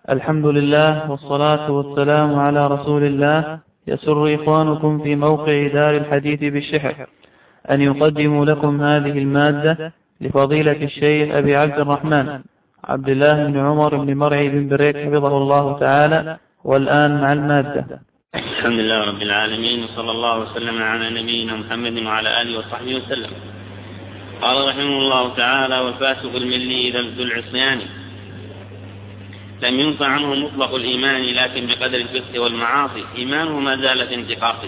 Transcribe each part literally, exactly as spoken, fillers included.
الحمد لله والصلاة والسلام على رسول الله. يسر إخوانكم في موقع دار الحديث بالشحر أن يقدموا لكم هذه المادة لفضيلة الشيخ أبي عبد الرحمن عبد الله بن عمر بن مرعي بن بريك حفظه الله تعالى. والآن مع المادة. الحمد لله رب العالمين، وصلى الله وسلم على نبينا محمد وعلى آله وصحبه وسلم. قال رحمه الله تعالى: والفاسق الملي ذو العصيان لم ينفع عنه مطلق الإيمان، لكن بقدر الفسق والمعاصي إيمانه ما زال في انتقاصه.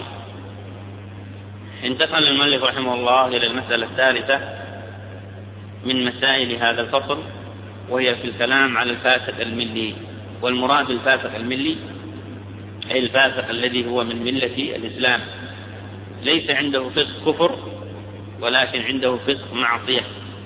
انتقل المؤلف رحمه الله إلى المسألة الثالثة من مسائل هذا الفصل، وهي في الكلام على الفاسق الملي. والمراد بالفاسق الملي أي الفاسق الذي هو من ملة الإسلام، ليس عنده فسق كفر، ولكن عنده فسق معصية.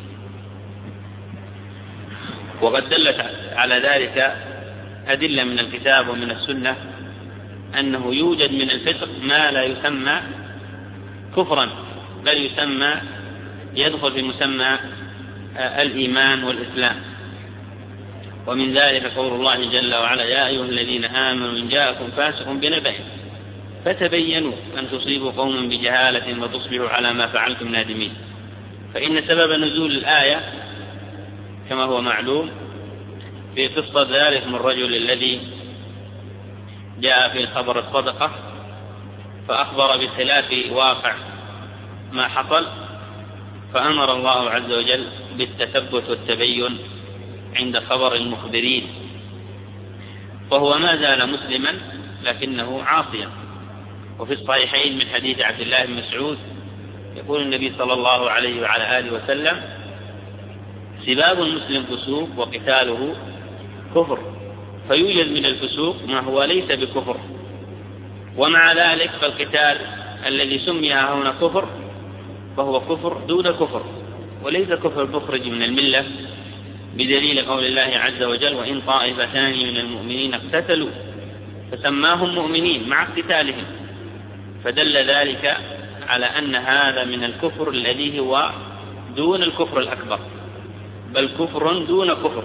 وقد دلت على ذلك أدلة من الكتاب ومن السنة أنه يوجد من الفسق ما لا يسمى كفرا، بل يسمى يدخل في مسمى الإيمان والإسلام. ومن ذلك قول الله جل وعلا: يا أيها الذين آمنوا إن جاءكم فاسق بنبأ فتبينوا أن تصيبوا قوما بجهالة وتصبحوا على ما فعلتم نادمين. فإن سبب نزول الآية كما هو معلوم في قصة ذلك من الرجل الذي جاء في خبر الصدقة فأخبر بخلاف واقع ما حصل، فأمر الله عز وجل بالتثبت والتبين عند خبر المخبرين، فهو ما زال مسلما لكنه عاصيا. وفي الصحيحين من حديث عبد الله بن مسعود يقول النبي صلى الله عليه وعلى آله وسلم: سباب المسلم فسوق وقتاله كفر. فيوجد من الفسوق ما هو ليس بكفر، ومع ذلك فالقتال الذي سمي هنا كفر فهو كفر دون كفر، وليس كفر مخرج من الملة، بدليل قول الله عز وجل: وإن طائفتان من المؤمنين اقتتلوا فسماهم مؤمنين مع اقتتالهم. فدل ذلك على أن هذا من الكفر الذي هو دون الكفر الأكبر، بل كفر دون كفر.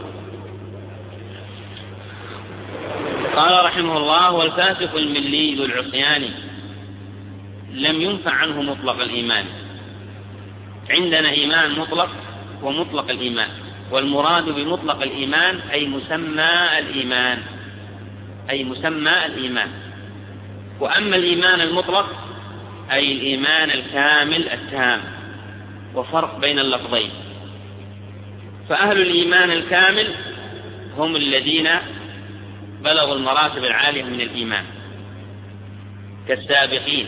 قال رحمه الله: والفاسق الملي ذو العصيان لم ينفع عنه مطلق الإيمان. عندنا إيمان مطلق ومطلق الإيمان، والمراد بمطلق الإيمان أي مسمى الإيمان، أي مسمى الإيمان. وأما الإيمان المطلق أي الإيمان الكامل التام، وفرق بين اللفظين. فأهل الإيمان الكامل هم الذين بلغوا المراتب العالية من الإيمان كالسابقين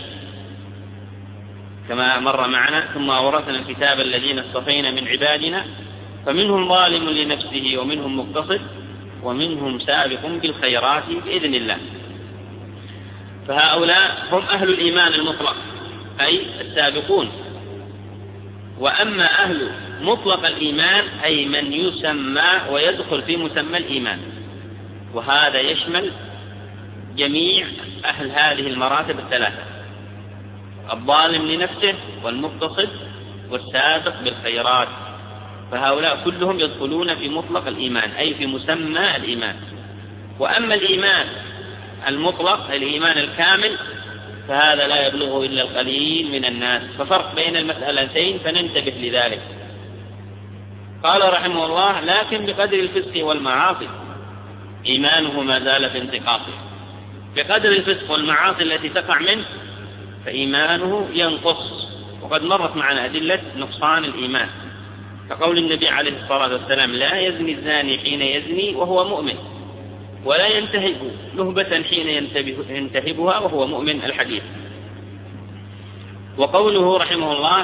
كما مر معنا: ثم أورثنا الكتاب الذين اصطفينا من عبادنا فمنهم ظالم لنفسه ومنهم مقتصد ومنهم سابق بالخيرات بإذن الله. فهؤلاء هم أهل الإيمان المطلق أي السابقون. وأما أهل مطلق الإيمان أي من يسمى ويدخل في مسمى الإيمان، وهذا يشمل جميع أهل هذه المراتب الثلاثة: الظالم لنفسه والمقتصد والسابق بالخيرات. فهؤلاء كلهم يدخلون في مطلق الإيمان أي في مسمى الإيمان. وأما الإيمان المطلق الإيمان الكامل فهذا لا يبلغه إلا القليل من الناس. ففرق بين المسألتين فننتبه لذلك. قال رحمه الله: لكن بقدر الفسق والمعاصي إيمانه ما زال في انتقاصه. بقدر الفسق والمعاصي التي تقع منه فإيمانه ينقص. وقد مرت معنا أدلة نقصان الإيمان، كقول النبي عليه الصلاة والسلام: لا يزني الزاني حين يزني وهو مؤمن، ولا ينتهب نهبة حين ينتهبها وهو مؤمن. الحديث. وقوله رحمه الله: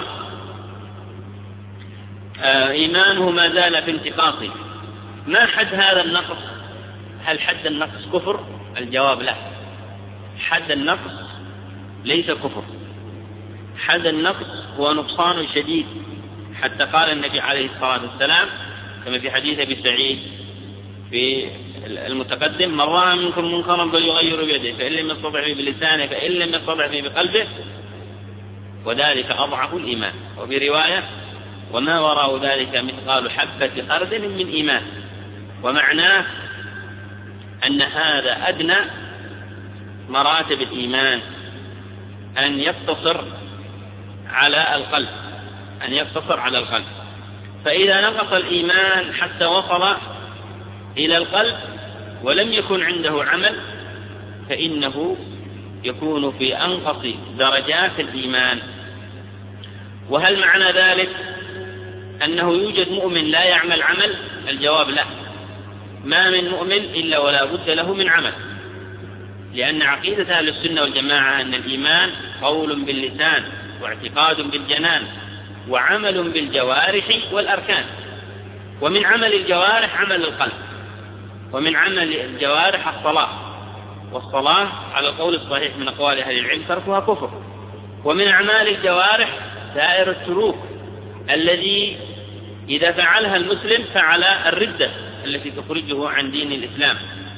إيمانه ما زال في انتقاصه. ما حد هذا النقص؟ هل حد النقص كفر؟ الجواب لا، حد النقص ليس كفر. حد النقص هو نقصان شديد، حتى قال النبي عليه الصلاة والسلام كما في حديث أبي سعيد في المتقدم: من رأى منكم منكرا فليغير بيده، فإن لم يستطع به بلسانه، فإن لم يستطع به بقلبه، وذلك أضعف الإيمان. وفي رواية: وما وراء ذلك مثقال حبة خردل من إيمان. ومعناه أن هذا أدنى مراتب الإيمان، أن يقتصر على القلب، أن يقتصر على القلب. فإذا نقص الإيمان حتى وصل إلى القلب ولم يكن عنده عمل، فإنه يكون في أنقص درجات الإيمان. وهل معنى ذلك أنه يوجد مؤمن لا يعمل عمل؟ الجواب لا، ما من مؤمن إلا ولا بد له من عمل، لأن عقيدة أهل السنة والجماعة أن الإيمان قول باللسان واعتقاد بالجنان وعمل بالجوارح والأركان. ومن عمل الجوارح عمل القلب، ومن عمل الجوارح الصلاة، والصلاة على القول الصحيح من أقوال أهل العلم تركها كفر. ومن أعمال الجوارح سائر السلوك الذي إذا فعلها المسلم فعل الردة التي تخرجه عن دين الإسلام.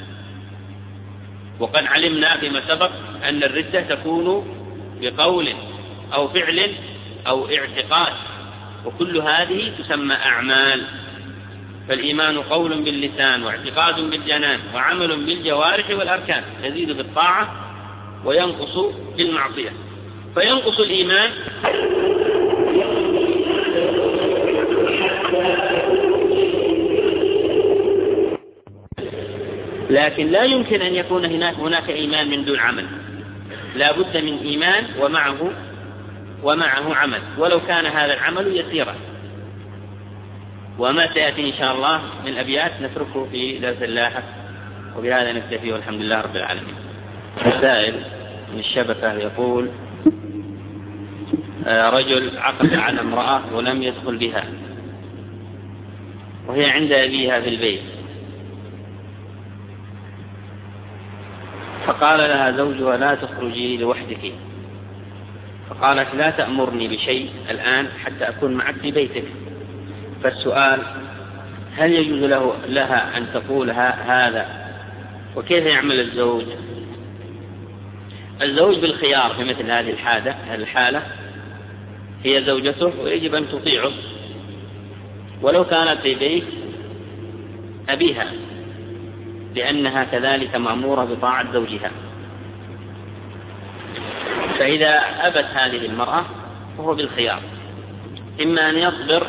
وقد علمنا فيما سبق أن الردة تكون بقول أو فعل أو اعتقاد، وكل هذه تسمى أعمال. فالإيمان قول باللسان واعتقاد بالجنان وعمل بالجوارح والأركان، يزيد بالطاعة وينقص بالمعصية. فينقص الإيمان لكن لا يمكن أن يكون هناك هناك إيمان من دون عمل، لا بد من إيمان ومعه ومعه عمل، ولو كان هذا العمل يسيرا. وما سيأتي إن شاء الله من أبيات نتركه في درس اللاحق. وبهذا نكتفي والحمد لله رب العالمين. السائل من الشبكة يقول: رجل عقد على امرأة ولم يدخل بها وهي عند أبيها في البيت، فقال لها زوجها: لا تخرجي لوحدك، فقالت: لا تأمرني بشيء الآن حتى أكون معك في بيتك. فالسؤال: هل يجوز له لها أن تقول هذا؟ وكيف يعمل الزوج؟ الزوج بالخيار في مثل هذه الحالة، هي زوجته ويجب أن تطيعه ولو كانت في بيت أبيها، لأنها كذلك مأمورة بطاعة زوجها. فإذا أبت هذه المرأة فهو بالخيار، إما أن يصبر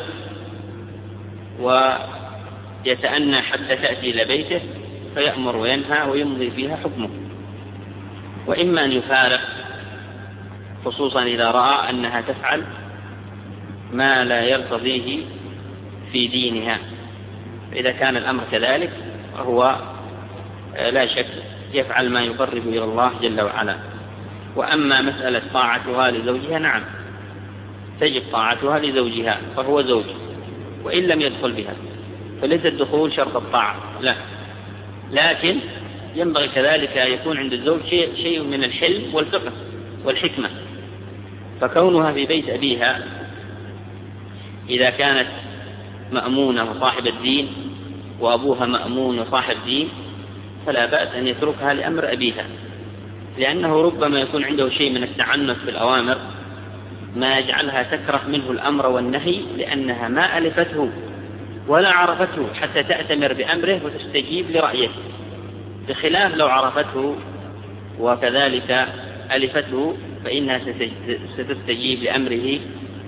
ويتأنى حتى تأتي إلى بيته فيأمر وينهى ويمضي فيها حكمه، وإما أن يفارق، خصوصا إذا رأى أنها تفعل ما لا يرتضيه في دينها. إذا كان الأمر كذلك فهو لا شك يفعل ما يقرب إلى الله جل وعلا. وأما مسألة طاعتها لزوجها، نعم تجب طاعتها لزوجها فهو زوج وإن لم يدخل بها، فليس الدخول شرط الطاعة، لا، لكن ينبغي كذلك أن يكون عند الزوج شيء, شيء من الحلم والفقه والحكمة. فكونها في بيت أبيها إذا كانت مأمونة وصاحب الدين وأبوها مأمون وصاحب دين فلا بأس أن يتركها لأمر أبيها، لأنه ربما يكون عنده شيء من التعنت في الأوامر ما يجعلها تكره منه الأمر والنهي، لأنها ما ألفته ولا عرفته حتى تأتمر بأمره وتستجيب لرأيه، بخلاف لو عرفته وكذلك ألفته فإنها ستستجيب لأمره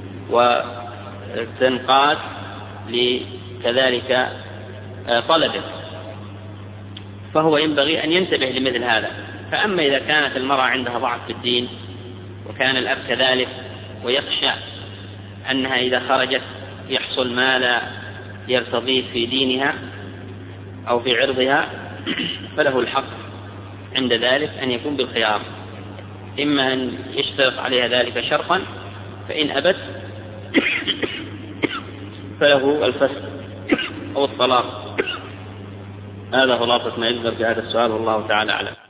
وتنقاد لكذلك طلبه. فهو ينبغي أن ينتبه لمثل هذا. فأما إذا كانت المرأة عندها ضعف في الدين وكان الأب كذلك ويخشى أنها إذا خرجت يحصل ما لا يرتضيه في دينها أو في عرضها، فله الحق عند ذلك أن يكون بالخيار، إما أن يشترط عليها ذلك شرطا، فإن أبت فله الفسخ أو الطلاق. هذا خلاصة ما يذكر في هذا السؤال، والله تعالى أعلم.